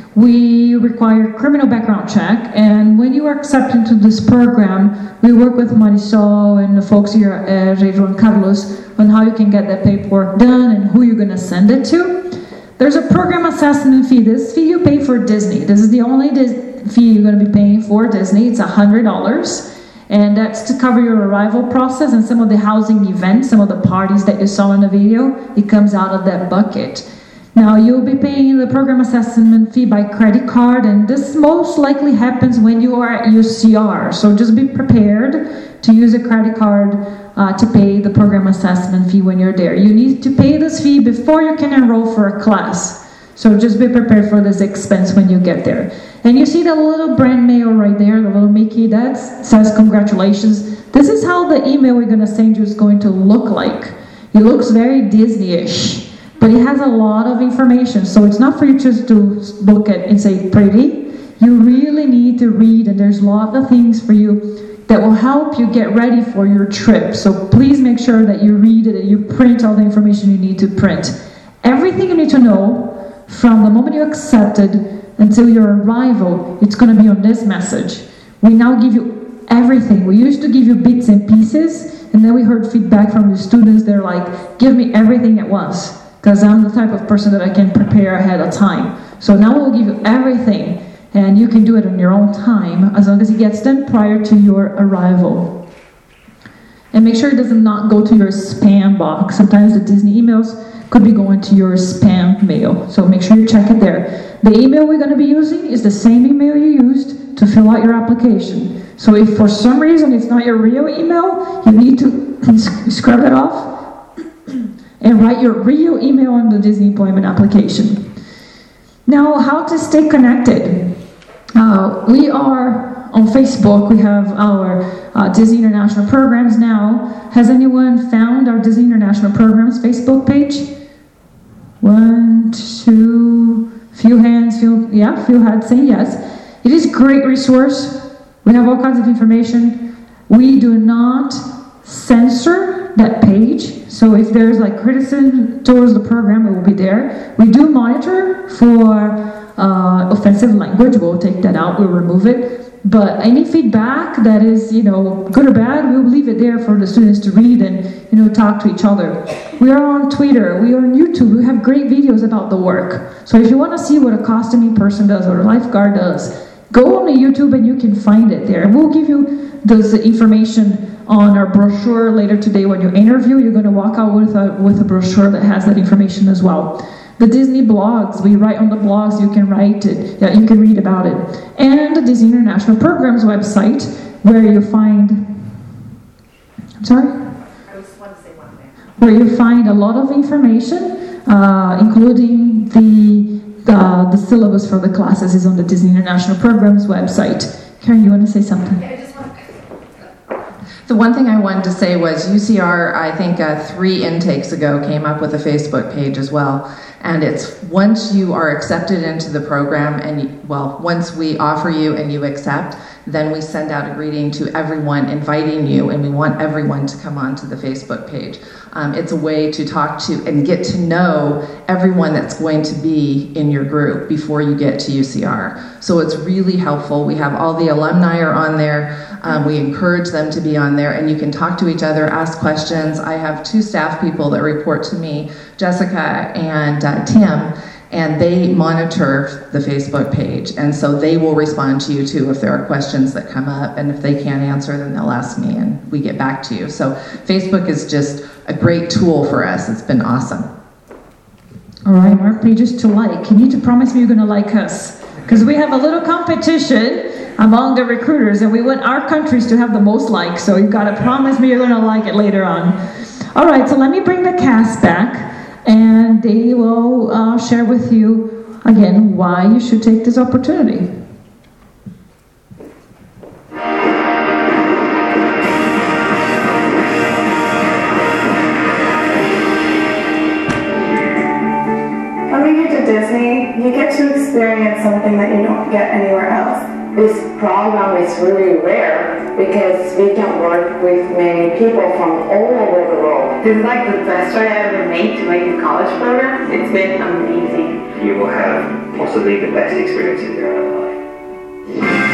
We require criminal background check, and when you are accepted into this program, we work with Marisol and the folks here at Pedro and Carlos on how you can get that paperwork done and who you're going to send it to. There's a program assessment fee. This fee you pay for Disney. This is the only Dis- fee you're going to be paying for Disney. It's one hundred dollars, and that's to cover your arrival process and some of the housing events, some of the parties that you saw in the video. It comes out of that bucket. Now, you'll be paying the program assessment fee by credit card, and this most likely happens when you are at U C R. So just be prepared to use a credit card uh, to pay the program assessment fee when you're there. You need to pay this fee before you can enroll for a class. So just be prepared for this expense when you get there. And you see the little brand mail right there, the little Mickey that says congratulations. This is how the email we're going to send you is going to look like. It looks very Disney-ish. But it has a lot of information, so it's not for you just to look at and say pretty. You really need to read, and there's a lot of things for you that will help you get ready for your trip. So please make sure that you read it and you print all the information you need to print. Everything you need to know from the moment you accepted until your arrival, it's going to be on this message. We now give you everything. We used to give you bits and pieces, and then we heard feedback from the students. They're like, give me everything at once, because I'm the type of person that I can prepare ahead of time. So now we'll give you everything, and you can do it on your own time, as long as it gets done prior to your arrival. And make sure it does not go to your spam box. Sometimes the Disney emails could be going to your spam mail, so make sure you check it there. The email we're going to be using is the same email you used to fill out your application. So if for some reason it's not your real email, you need to scrub it off and write your real email on the Disney employment application. Now, how to stay connected. Uh, we are on Facebook. We have our uh, Disney International Programs now. Has anyone found our Disney International Programs Facebook page? One, two, few hands, few, yeah, few hands saying yes. It is a great resource. We have all kinds of information. We do not censor that page. So if there's like criticism towards the program, it will be there. We do monitor for uh, offensive language. We'll take that out, we'll remove it. But any feedback that is, you know, good or bad, we'll leave it there for the students to read and, you know, talk to each other. We are on Twitter, we are on YouTube, we have great videos about the work. So if you want to see what a costuming person does or a lifeguard does, go on the YouTube and you can find it there. And we'll give you this information on our brochure later today. When you interview, you're going to walk out with a, with a brochure that has that information as well. The Disney blogs, we write on the blogs, you can write it, yeah, you can read about it. And the Disney International Programs website, where you find, I'm sorry? I just want to say one thing. Where you find a lot of information, uh, including the, the, the syllabus for the classes is on the Disney International Programs website. Karen, you want to say something? Yeah, I just want to... The one thing I wanted to say was U C R, I think uh, three intakes ago, came up with a Facebook page as well. And it's once you are accepted into the program, and well, once we offer you and you accept, then we send out a greeting to everyone inviting you, and we want everyone to come onto the Facebook page. Um, it's a way to talk to and get to know everyone that's going to be in your group before you get to U C R. So it's really helpful. We have all the alumni are on there. Um, we encourage them to be on there, and you can talk to each other, ask questions. I have two staff people that report to me, Jessica and uh, Tim, and they monitor the Facebook page, and so they will respond to you too if there are questions that come up, and if they can't answer, then they'll ask me and we get back to you. So Facebook is just a great tool for us. It's been awesome. All right, our page is to like. You need to promise me you're going to like us. Because we have a little competition among the recruiters, and we want our countries to have the most likes. So you've got to promise me you're going to like it later on. All right, so let me bring the cast back, and they will uh, share with you, again, why you should take this opportunity. Coming here to Disney, you get to experience something that you don't get anywhere else. This program is really rare because we can work with many people from all over the world. This is like the best choice I ever made to make a college program. It's been amazing. You will have possibly the best experience of your own life.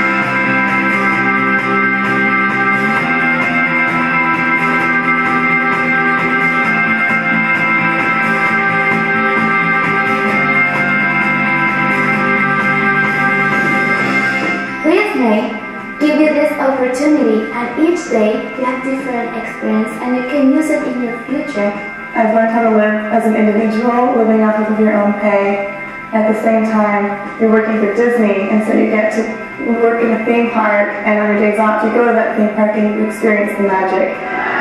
Give you this opportunity, and each day you have different experience and you can use it in your future. I've learned how to live as an individual, living off of your own pay. At the same time, you're working for Disney, and so you get to work in a theme park, and on your days off, you go to that theme park and you experience the magic.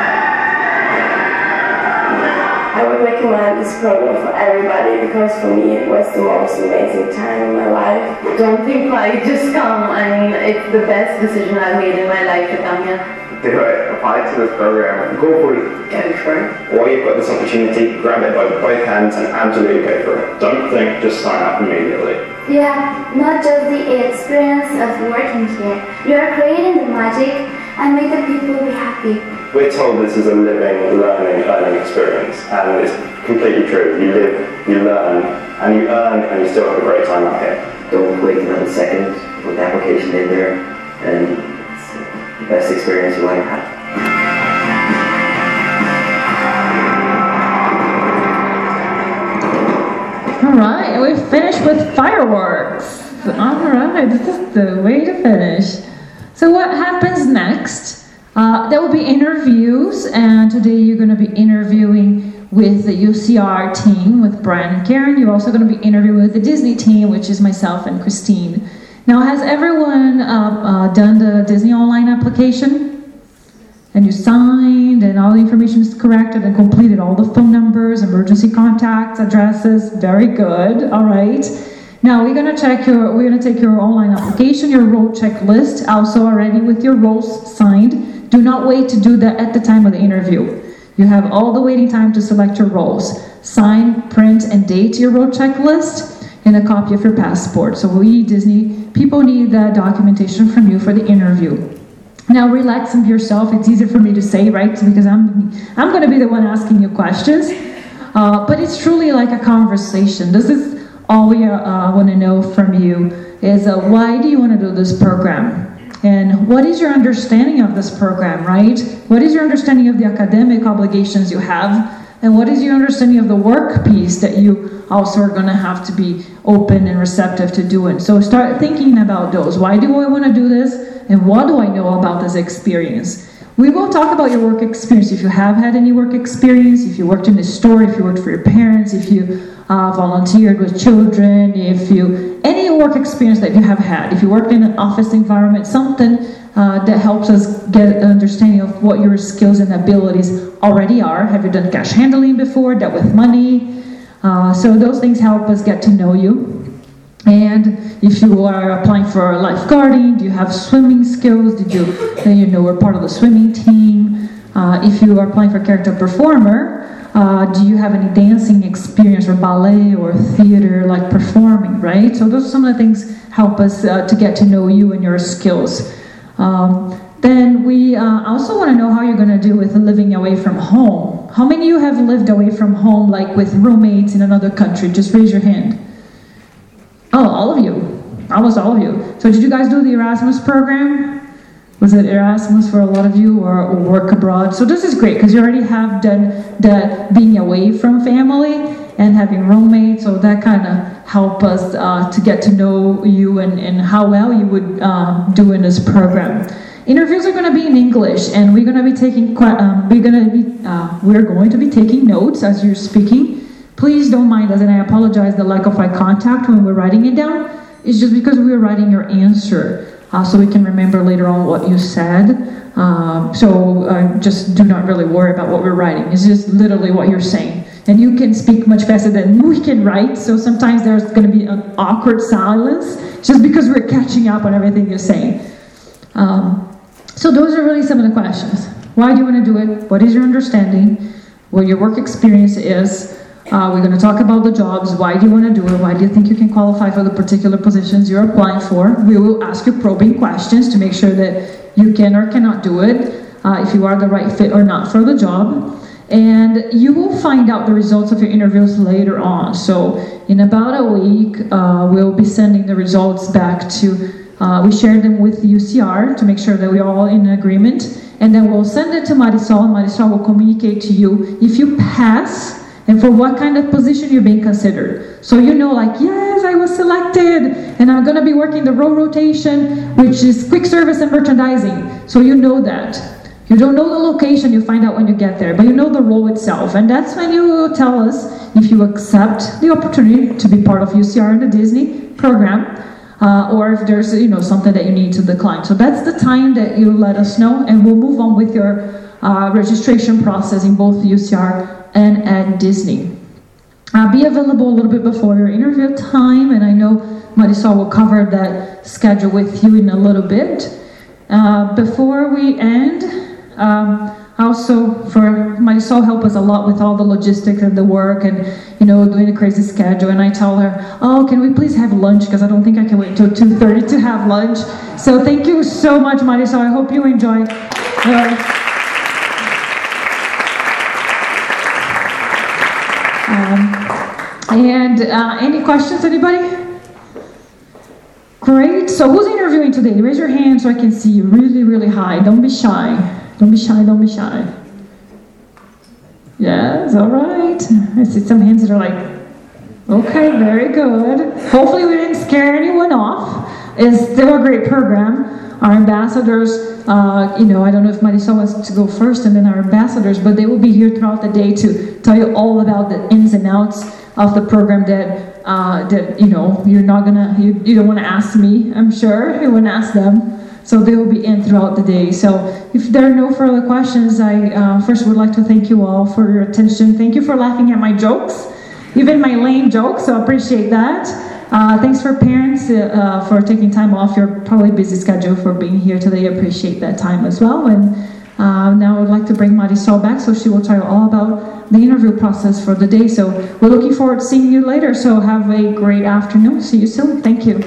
I would recommend this program for everybody because for me it was the most amazing time in my life. Don't think like just come. I mean, it's the best decision I've made in my life to come here. Do it. Apply to this program. Go for it. Go for it. While you've got this opportunity, grab it by both hands and absolutely go for it. Don't think, just sign up immediately. Yeah, not just the experience of working here. You are creating the magic and make the people be happy. We're told this is a living, learning, earning experience, and it's completely true. You live, you learn, and you earn, and you still have a great time out here. Don't wait another second. Put the application in there, and it's the best experience you might have. All right, we finished with fireworks. All right, this is the way to finish. So what happens next? Uh, there will be interviews, and today you're going to be interviewing with the U C R team, with Brian and Karen. You're also going to be interviewing with the Disney team, which is myself and Christine. Now, has everyone uh, uh, done the Disney online application? And you signed, and all the information is corrected and completed, all the phone numbers, emergency contacts, addresses. Very good. All right. Now we're gonna check your. We're gonna take your online application, your role checklist, also already with your roles signed. Do not wait to do that at the time of the interview. You have all the waiting time to select your roles. Sign, print, and date your role checklist, and a copy of your passport. So we Disney people need that documentation from you for the interview. Now relax and be yourself. It's easier for me to say, right? Because I'm I'm gonna be the one asking you questions, uh, but it's truly like a conversation. This is all we uh, want to know from you is uh, why do you want to do this program? And what is your understanding of this program, right? What is your understanding of the academic obligations you have? And what is your understanding of the work piece that you also are going to have to be open and receptive to doing? So start thinking about those. Why do I want to do this? And what do I know about this experience? We will talk about your work experience. If you have had any work experience, if you worked in a store, if you worked for your parents, if you uh, volunteered with children, if you, any work experience that you have had, if you worked in an office environment, something uh, that helps us get an understanding of what your skills and abilities already are. Have you done cash handling before, dealt with money? Uh, so those things help us get to know you. And if you are applying for lifeguarding, do you have swimming skills? Did you, you know, we're part of the swimming team? Uh, if you are applying for character performer, uh, do you have any dancing experience or ballet or theater, like performing, right? So those are some of the things help us uh, to get to know you and your skills. Um, then we uh, also want to know how you're going to do with living away from home. How many of you have lived away from home, like with roommates in another country? Just raise your hand. Oh, all of you. Almost all of you. So did you guys do the Erasmus program? Was it Erasmus for a lot of you, or, or work abroad? So this is great because you already have done the being away from family and having roommates, so that kind of help us uh, to get to know you and, and how well you would uh, do in this program. Interviews are going to be in English, and we're going to be taking quite, um, we're going to be uh, we're going to be taking notes as you're speaking. Please don't mind us, and I apologize the lack of eye contact when we're writing it down. It's just because we're writing your answer, uh, so we can remember later on what you said. Um, so uh, just do not really worry about what we're writing. It's just literally what you're saying. And you can speak much faster than we can write, so sometimes there's going to be an awkward silence just because we're catching up on everything you're saying. Um, so those are really some of the questions. Why do you want to do it? What is your understanding? What your work experience is? Uh, we're going to talk about the jobs. Why do you want to do it? Why do you think you can qualify for the particular positions you're applying for? We will ask you probing questions to make sure that you can or cannot do it, uh, if you are the right fit or not for the job. And you will find out the results of your interviews later on. So in about a week, uh, we'll be sending the results back to, uh, we share them with U C R to make sure that we're all in agreement. And then we'll send it to Marisol, and Marisol will communicate to you if you pass and for what kind of position you're being considered. So you know, like, yes, I was selected, and I'm gonna be working the row rotation, which is quick service and merchandising. So you know that. You don't know the location, you find out when you get there, but you know the role itself. And that's when you will tell us if you accept the opportunity to be part of U C R and the Disney program, uh, or if there's, you know, something that you need to decline. So that's the time that you let us know, and we'll move on with your uh, registration process in both U C R and at Disney. Uh, be available a little bit before your interview time, and I know Marisol will cover that schedule with you in a little bit. Uh, before we end, um, also for Marisol help us a lot with all the logistics and the work and, you know, doing a crazy schedule, and I tell her, oh, can we please have lunch, because I don't think I can wait until two thirty to have lunch. So thank you so much, Marisol. I hope you enjoy. Uh, Um, and uh, any questions, anybody? Great. So who's interviewing today? Raise your hand so I can see you really, really high. Don't be shy. Don't be shy. Don't be shy. Yes, all right. I see some hands that are like, okay, very good. Hopefully we didn't scare anyone off. It's still a great program. Our ambassadors, uh, you know, I don't know if Marisol wants to go first, and then our ambassadors, but they will be here throughout the day to tell you all about the ins and outs of the program that, uh, that you know, you're not gonna, you, you don't want to ask me, I'm sure, you want to ask them. So they will be in throughout the day. So if there are no further questions, I uh, first would like to thank you all for your attention. Thank you for laughing at my jokes, even my lame jokes, so I appreciate that. Uh, thanks for parents uh, for taking time off your probably busy schedule for being here today. I appreciate that time as well. And uh, now I would like to bring Marisol back so she will tell you all about the interview process for the day. So we're looking forward to seeing you later. So have a great afternoon. See you soon. Thank you.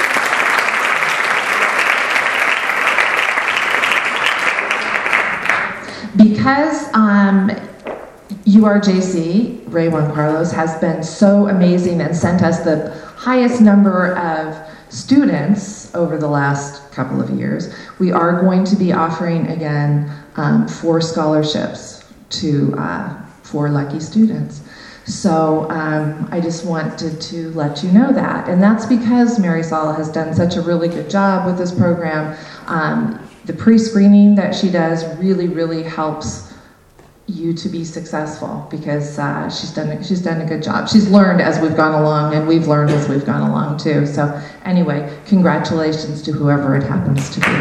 Because um, U R J C, Ray Juan Carlos, has been so amazing and sent us the highest number of students over the last couple of years, we are going to be offering again um, four scholarships to uh, four lucky students. So um, I just wanted to let you know that. And that's because Marisol has done such a really good job with this program. Um, the pre-screening that she does really, really helps you to be successful, because uh, she's done she's done a good job. She's learned as we've gone along, and we've learned as we've gone along too. So anyway, congratulations to whoever it happens to be.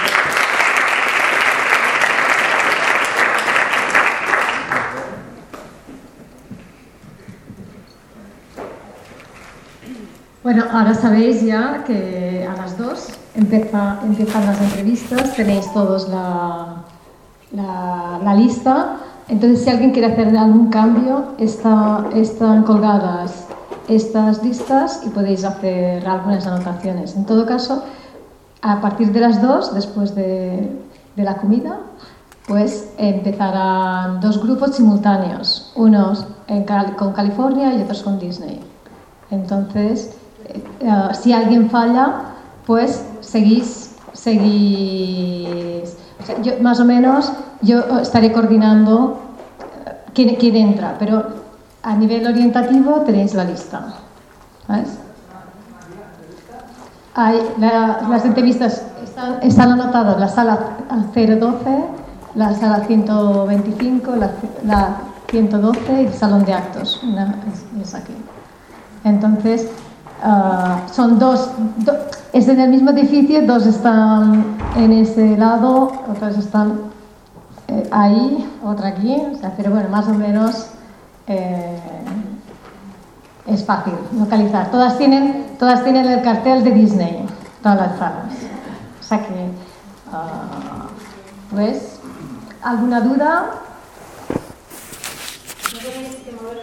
Bueno, ahora sabéis ya que a las dos empieza, empiezan las entrevistas, tenéis todos la, la, la lista. Entonces, si alguien quiere hacer algún cambio, está, están colgadas estas listas y podéis hacer algunas anotaciones. En todo caso, a partir de las dos, después de, de la comida, pues empezarán dos grupos simultáneos, unos en Cal- con California y otros con Disney. Entonces, eh, uh, si alguien falla, pues seguís, seguís. O sea, yo, más o menos, yo estaré coordinando quién, quién entra, pero a nivel orientativo tenéis la lista. ¿Sabes? Hay, la, las entrevistas están, están anotadas, la sala cero doce, la sala ciento veinticinco, la, la ciento doce y el salón de actos, una es, es aquí. Entonces, uh, son dos, do, es en el mismo edificio, dos están en ese lado, otros están eh, ahí, otra aquí, o sea, pero bueno, más o menos eh, es fácil localizar. Todas tienen, todas tienen el cartel de Disney, todas las salas. O sea que, uh, pues, ¿alguna duda? ¿No tenéis que mover